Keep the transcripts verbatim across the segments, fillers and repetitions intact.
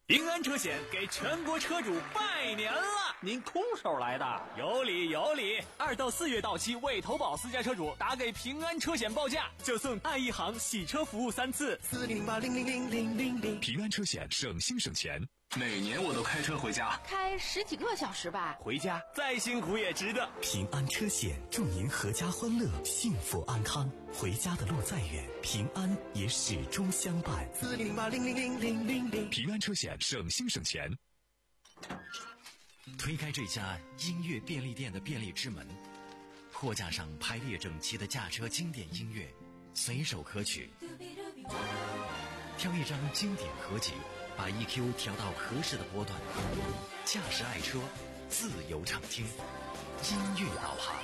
平安车险给全国车主拜年了！ 您空手来的？ 有理有理！二到四月到期未投保私家车主，打给平安车险报价，就送爱一行洗车服务三次。 四零零八零零零零零零。 平安车险，省心省钱。 每年我都开车回家， 开十几个小时吧。 回家再辛苦也值得。 平安车险祝您阖家欢乐，幸福安康。回家的路再远，平安也始终相伴。 四零零八零零零零零零。 平安车险，省心省钱。 推开这家音乐便利店的便利之门，货架上排列整齐的驾车经典音乐，随手可取。挑一张经典合集，把 E Q 调到合适的波段，驾驶爱车，自由畅听，音乐导航。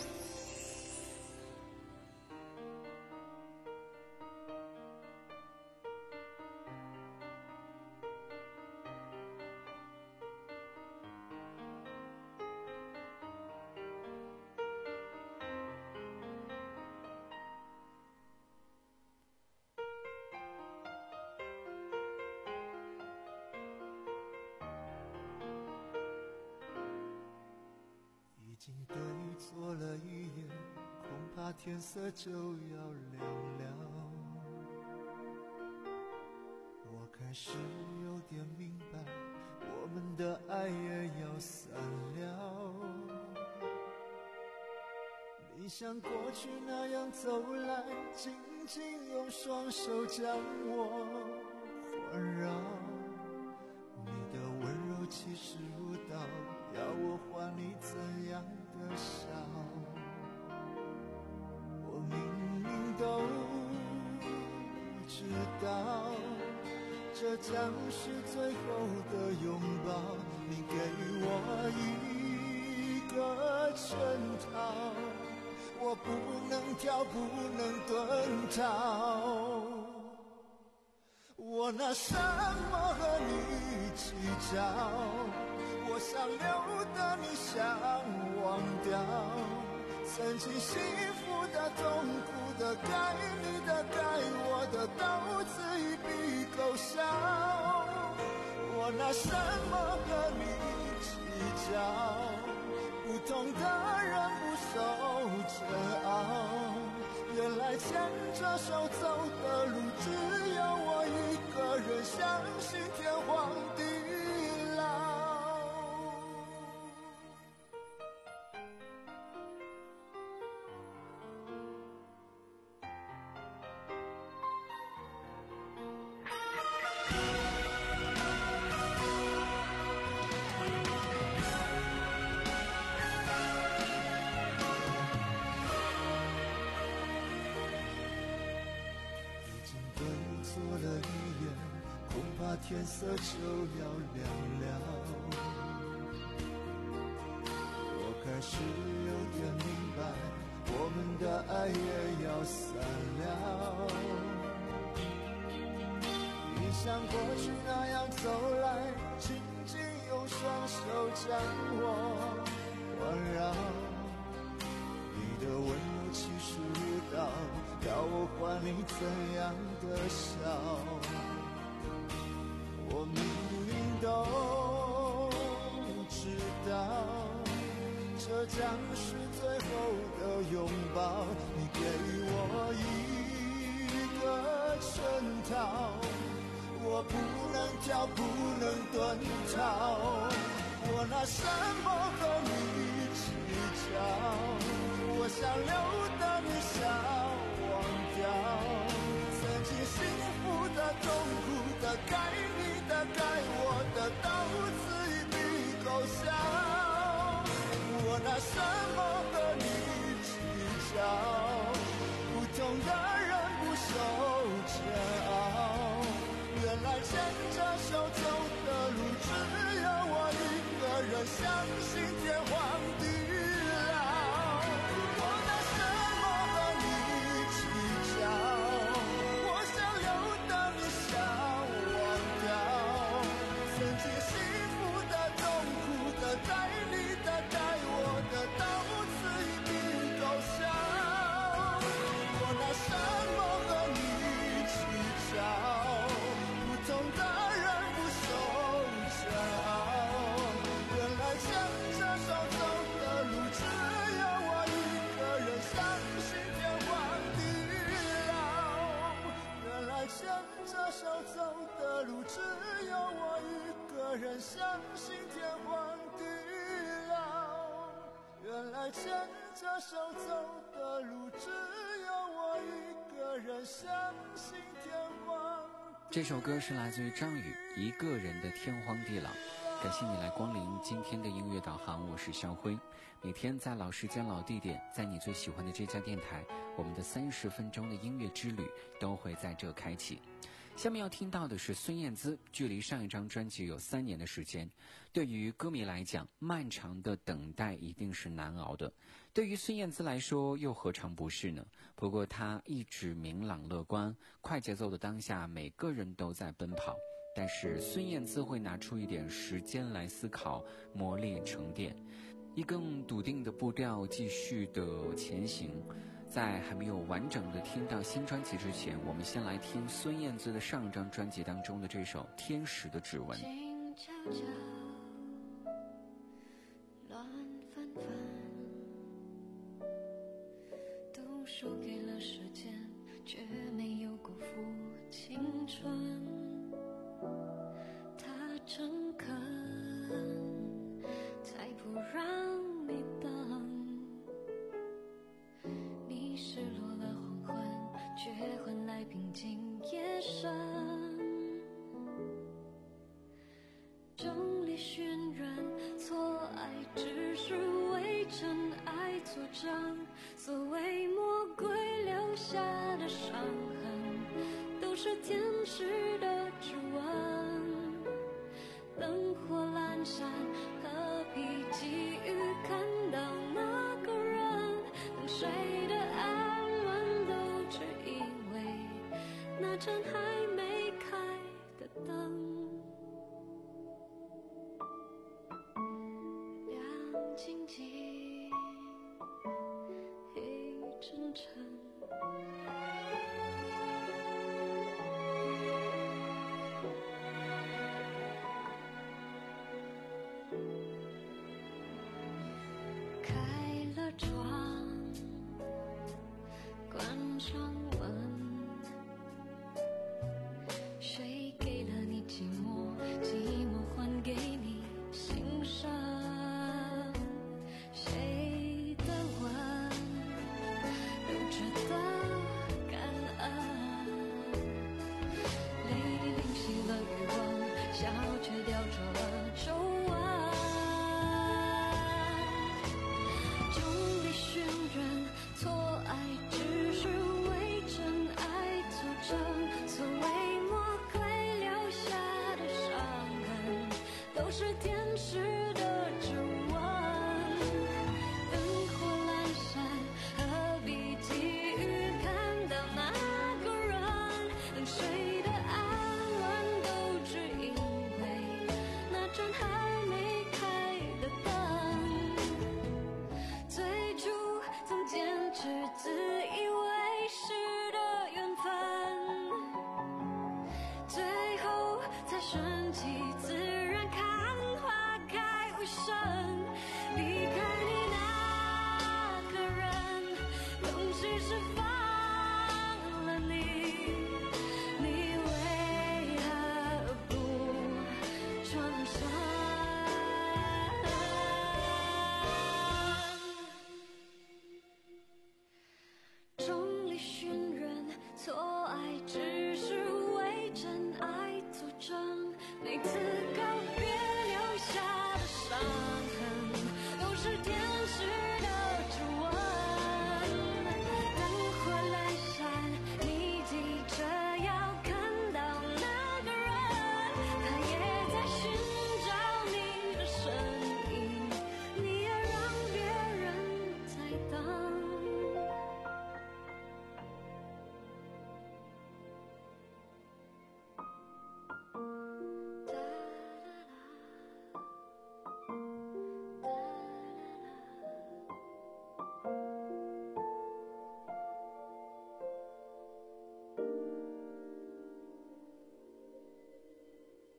已经对错了一眼，恐怕天色就要亮了。我开始有点明白，我们的爱也要散了。你像过去那样走来，紧紧用双手将我环绕，你的温柔其实舞蹈，要我还你怎样的笑？我明明都知道，这将是最后的拥抱。你给我一个圈套，我不能跳，不能遁逃。我拿什么和你计较？我想留的你想忘掉，曾经幸福的痛苦的该你的该我的都自一笔勾销。我拿什么和你计较？不同的人不受煎熬，原来牵着手走的路只有我一个人，相信天荒地老。天色就要亮了，我开始有点明白，我们的爱也要散了。你像过去那样走来，紧紧用双手将我环绕，你的温柔其实舞蹈，要我还你怎样的笑？我明明都知道，这将是最后的拥抱。你给我一个圈套，我不能跳，不能遁逃。我拿什么和你计较？我想留的你想忘掉，曾经幸福的痛苦的该你的该我的都自一笔勾销。我拿什么和你计较？不同的人不受煎熬，原来牵着手走的路只有我一个人，相信天荒地老。我拿什么和你计较？该你的该我的都自一笔勾销。我拿什么和你计较？不同的人不受人相信天荒地老，原来牵着手走的路，只有我一个人相信天荒。 这首歌是来自于张宇，一个人的天荒地老。感谢你来光临今天的音乐导航，我是肖辉。每天在老时间老地点，在你最喜欢的这家电台，我们的三十分钟的音乐之旅都会在这开启。下面要听到的是孙燕姿，距离上一张专辑有三年的时间。对于歌迷来讲，漫长的等待一定是难熬的，对于孙燕姿来说又何尝不是呢？不过她一直明朗乐观，快节奏的当下每个人都在奔跑，但是孙燕姿会拿出一点时间来思考，磨砺沉淀，以更笃定的步调继续的前行。在还没有完整的听到新专辑之前，我们先来听孙燕姿的上一张专辑当中的这首《天使的指纹》。 静悄悄，乱纷纷，都输给了时间，却没有辜负青春。他诚恳，才不让你等。你失落了黄昏，却换来平静夜深。众里寻人，错爱只是为真爱作证。所谓魔鬼留下的伤痕，都是天使的指纹。灯火阑珊，何必急于看到那个人？等谁的安稳，都只因为那盏还没开的灯。亮晶晶，黑沉沉，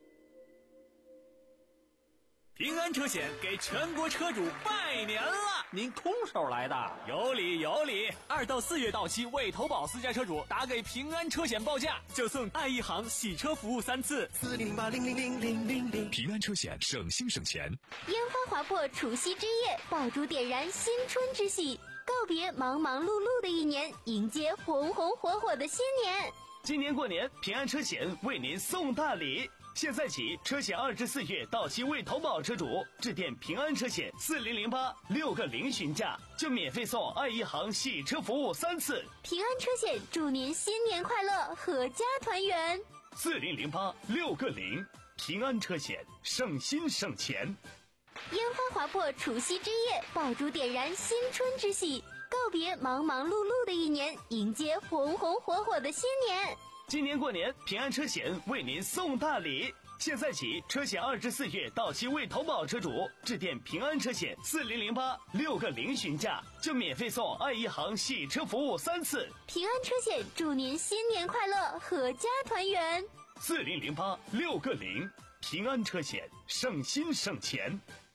平安车险给全国车主拜年了！ 您空手来的？ 有理有理，二到四月到期未投保私家车主打给平安车险报价，就送爱一行洗车服务三次。 四零零八零零零零零零。 平安车险，省心省钱。 烟花划破除夕之夜，爆竹点燃新春之喜，告别忙忙碌碌的一年，迎接红红火火的新年。 今年过年，平安车险为您送大礼。现在起，车险二至四月到期未投保车主，致电平安车险四零零八六个零询价，就免费送爱一行洗车服务三次。 平安车险祝您新年快乐，阖家团圆。 四零零八六个零，平安车险，省心省钱。 烟花划破除夕之夜，爆竹点燃新春之喜，告别忙忙碌碌的一年，迎接红红火火的新年。 今年过年，平安车险为您送大礼。现在起，车险二至四月到期未投保车主，致电平安车险四零零八六个零询价，就免费送爱一行洗车服务三次。 平安车险祝您新年快乐，阖家团圆。 四零零八六个零，平安车险，省心省钱。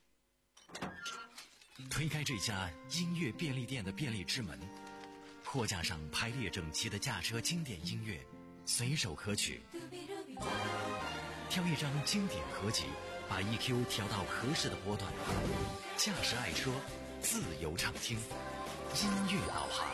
推开这家音乐便利店的便利之门，货架上排列整齐的驾车经典音乐，随手可取。挑一张经典合集，把 E Q 调到合适的波段，驾驶爱车，自由畅听，音乐导航。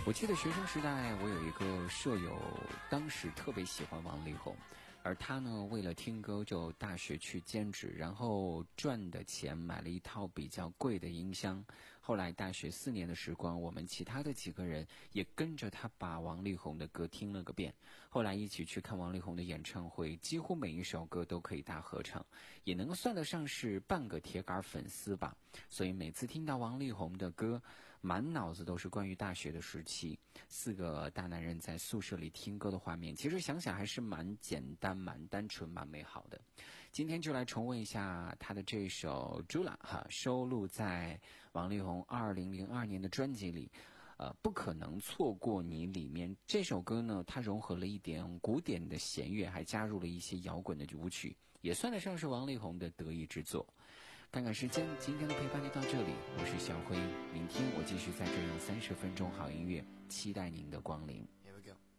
我记得学生时代我有一个舍友，当时特别喜欢王力宏，而他呢为了听歌就大学去兼职，然后赚的钱买了一套比较贵的音箱。后来大学四年的时光，我们其他的几个人也跟着他把王力宏的歌听了个遍，后来一起去看王力宏的演唱会，几乎每一首歌都可以大合唱，也能算得上是半个铁杆粉丝吧。所以每次听到王力宏的歌，满脑子都是关于大学的时期，四个大男人在宿舍里听歌的画面，其实想想还是蛮简单蛮单纯蛮美好的。今天就来重温一下他的这首《朱拉》哈，收录在王力宏二零零二年的专辑里，呃，不可能错过你里面。这首歌呢，它融合了一点古典的弦乐，还加入了一些摇滚的舞曲，也算得上是王力宏的得意之作。看看时间，今天的陪伴就到这里，我是小辉，明天我继续在这用三十分钟好音乐，期待您的光临。Here we go。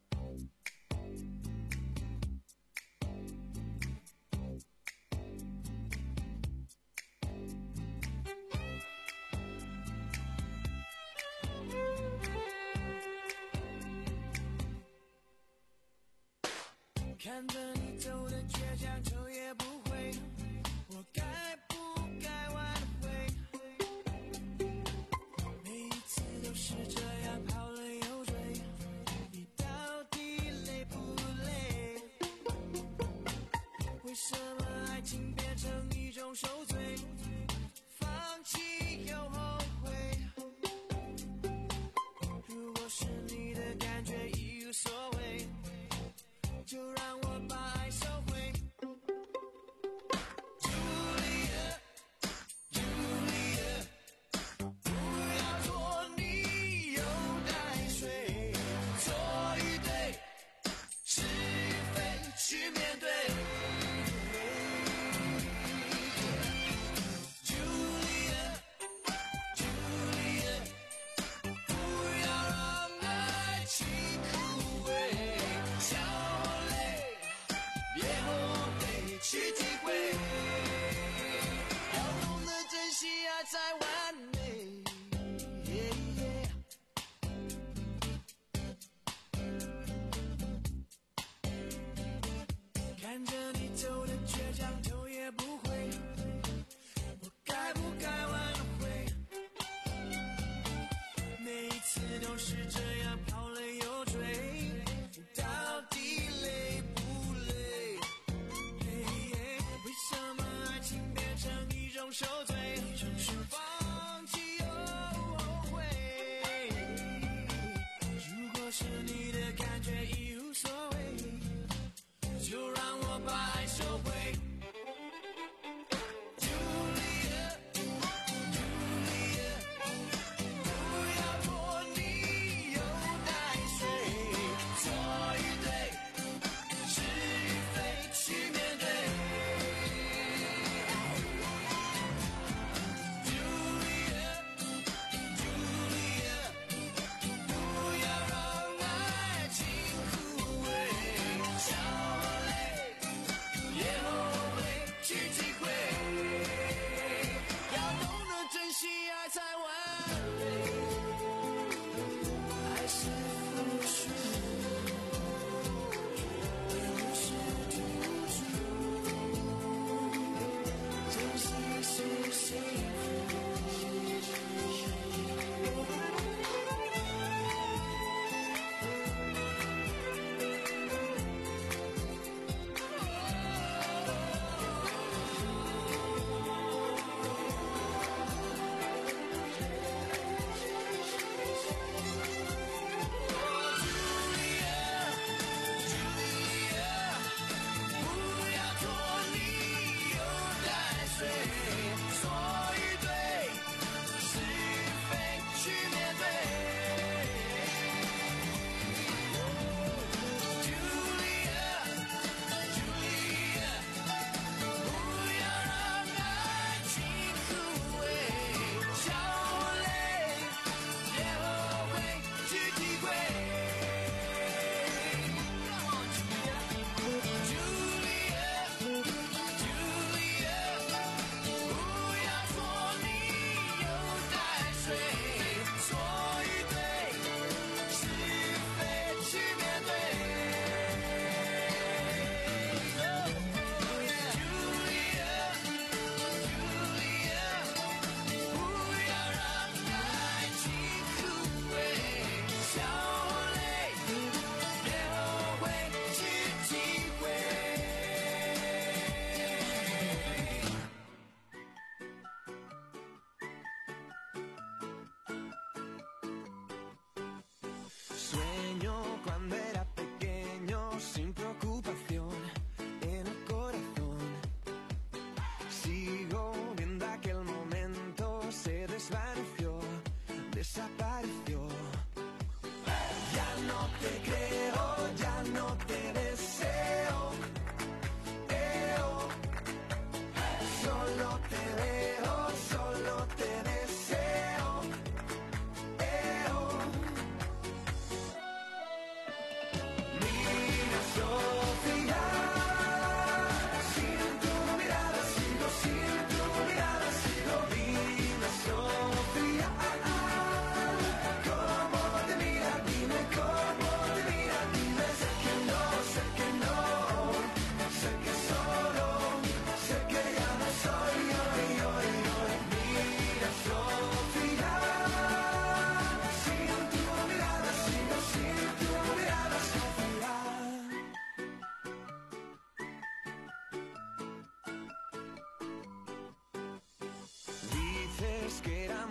看着你走的倔强，头也不回，我该不该挽回？每一次都是这样，跑了又追，你到底累不累？为什么爱情变成一种受罪？放弃又后悔。如果是你的感觉已无所谓，就让我把爱收回。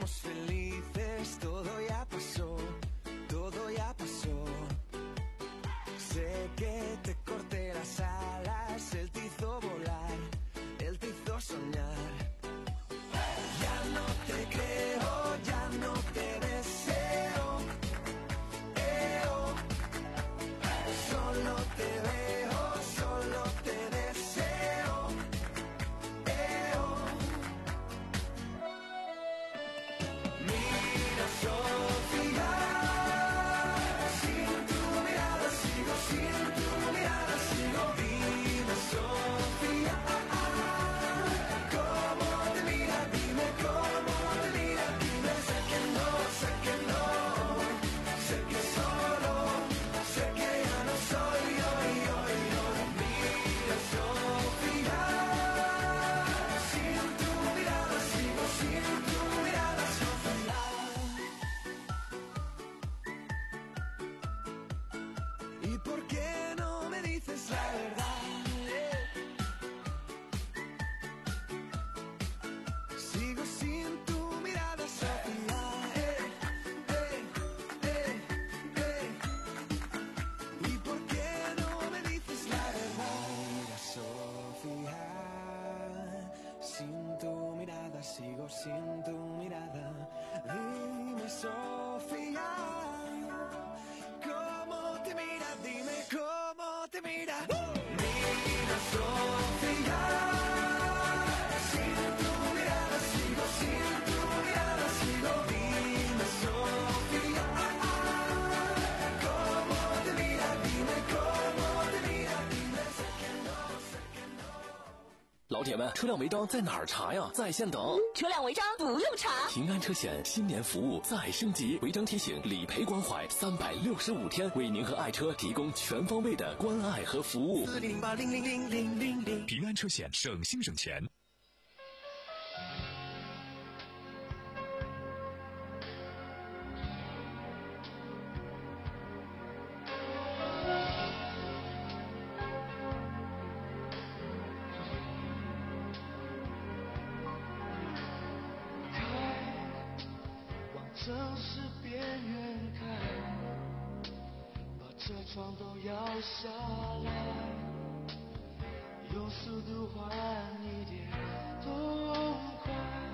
Éramos felices, todo ya pasó, todo ya pasó. Sé que te corté las alas, él te hizo volar, él te hizo soñar. Ya no te creo, ya no te deseo, eh, oh. Solo te veo, solo te deseo, eh, oh. Mira, Sofía, sin tu mirada sigo, sin tu mirada sigo. Dime, Sofía, cómo te mira, dime cómo te mira, dime. Sé que no, sé que no, sé que solo, sé que ya no soy yo, yo, yo. Mira, Sofía, sin tu mirada sigo, sin tu mirada Sofía. ¿Y por qué no me dices la verdad? Sigo sin tu mirada, Sofía. Eh, eh, eh, eh. ¿Y por qué no me dices la verdad? Mira, Sofía, sin tu mirada sigo, sin tu mirada. Dime, Sofía, ¿cómo te mira? Dime cómo te mira. Mira, Sofía, sin tu mirada sigo, sin tu mirada sigo. Dime, Sofía, ¿cómo te mira? Dime cómo te mira, dime. Sé que no, sé que no。 老铁们，车辆违章在哪儿查呀？在线等。 车辆违章不用查。 平安车险新年服务再升级，违章提醒、理赔关怀，三百六十五天为您和爱车提供全方位的关爱和服务。 四零零八零零零零零零。 平安车险，省心省钱。 往城市边缘开，把车窗都摇下来，用速度换一点痛快。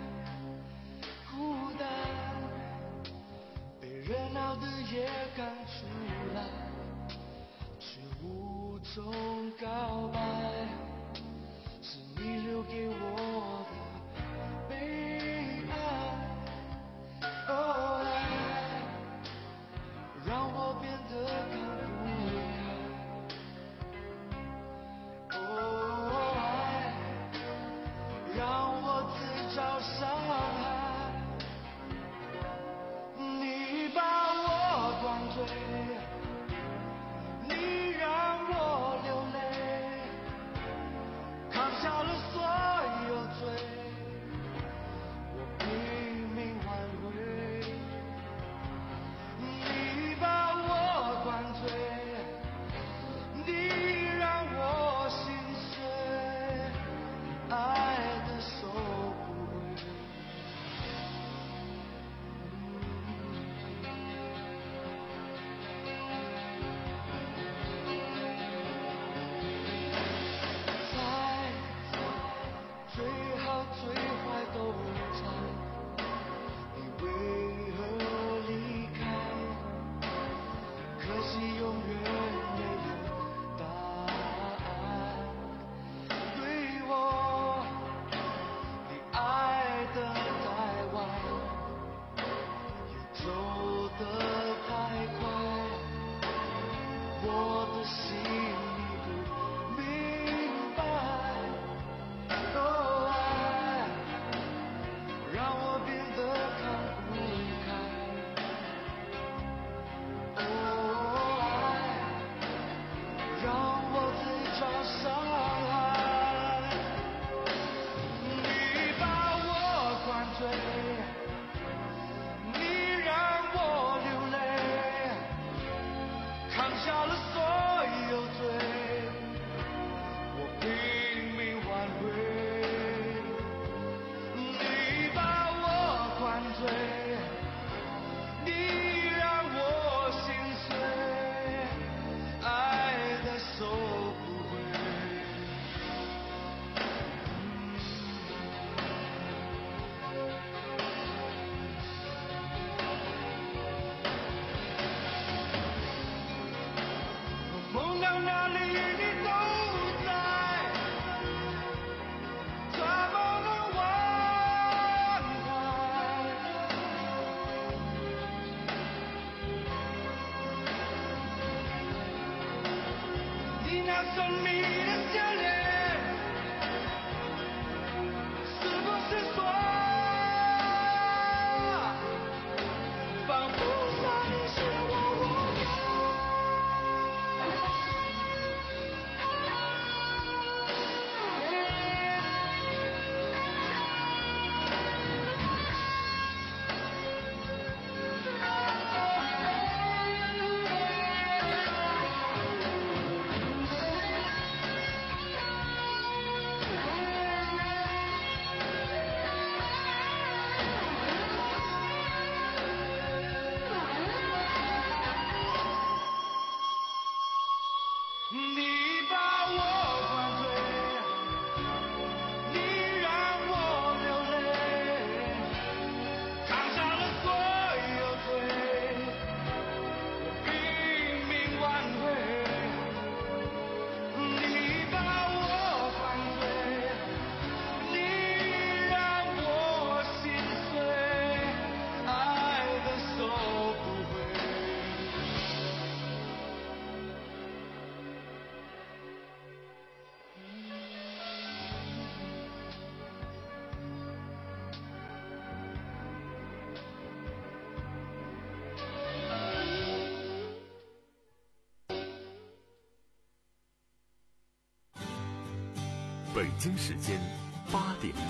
孤单被热闹的夜赶出来，却无从告白，是你留给我的悲哀。哦，爱让我变得看不开。哦，爱让我自找伤害。你把我灌醉，你让我流泪，扛下了所有罪。我拼命挽回，你把我灌醉，你让我心碎，爱的收不回。猜，最好最坏都猜。为何离开？可惜永远没有答案。对我，你爱得太晚，也走得太快，我的心你不明白。哦，爱让我变得看不开。哦，爱让我自找伤害。你把我灌醉，你让我流泪，扛下了所有罪，我拼命挽回。你把我灌醉。 那神秘的笑脸，是不是说，仿佛像你是我无感？你把我灌醉，你让我流泪，扛下了所有罪，拼命挽回。你把我灌醉，你让我心碎，爱的收不回。 北京时间八点。